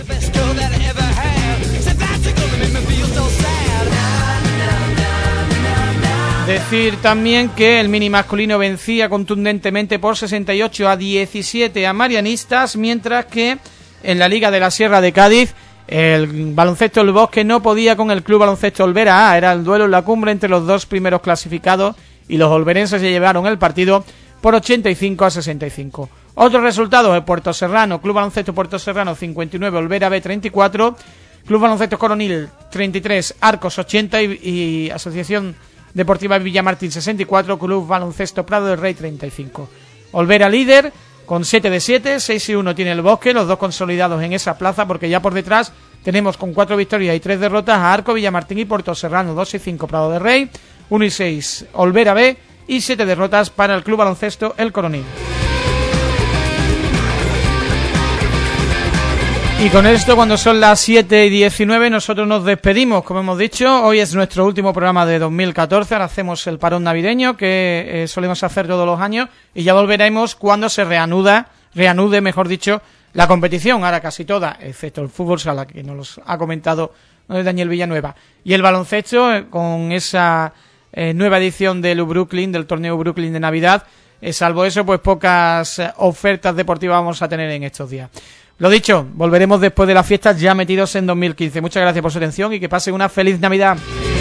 Decir también que el mini masculino vencía contundentemente por 68-17 a Marianistas, mientras que en la Liga de la Sierra de Cádiz el Baloncesto del Bosque no podía con el Club Baloncesto Olvera A. Era el duelo en la cumbre entre los dos primeros clasificados y los olverenses se llevaron el partido por 85-65. Otros resultados: el Puerto Serrano, Club Baloncesto Puerto Serrano 59, Olvera B 34, Club Baloncesto Coronil 33, Arcos 80 y Asociación Deportiva Villamartín 64, Club Baloncesto Prado del Rey 35. Olvera líder con 7 de 7, 6-1 tiene el Bosque, los dos consolidados en esa plaza, porque ya por detrás tenemos con 4 victorias y 3 derrotas a Arco, Villamartín y Puerto Serrano, 2-5 Prado del Rey, 1-6 Olvera B y 7 derrotas para el Club Baloncesto El Coronil. Y con esto, cuando son las 7:19, nosotros nos despedimos, como hemos dicho. Hoy es nuestro último programa de 2014, ahora hacemos el parón navideño que solemos hacer todos los años y ya volveremos cuando se reanuda reanude, mejor dicho, la competición, ahora casi toda, excepto el fútbol sala, que nos los ha comentado Daniel Villanueva. Y el baloncesto, con esa nueva edición del Brooklyn, del torneo Brooklyn de Navidad, salvo eso, pues pocas ofertas deportivas vamos a tener en estos días. Lo dicho, volveremos después de las fiestas ya metidos en 2015. Muchas gracias por su atención y que pasen una feliz Navidad.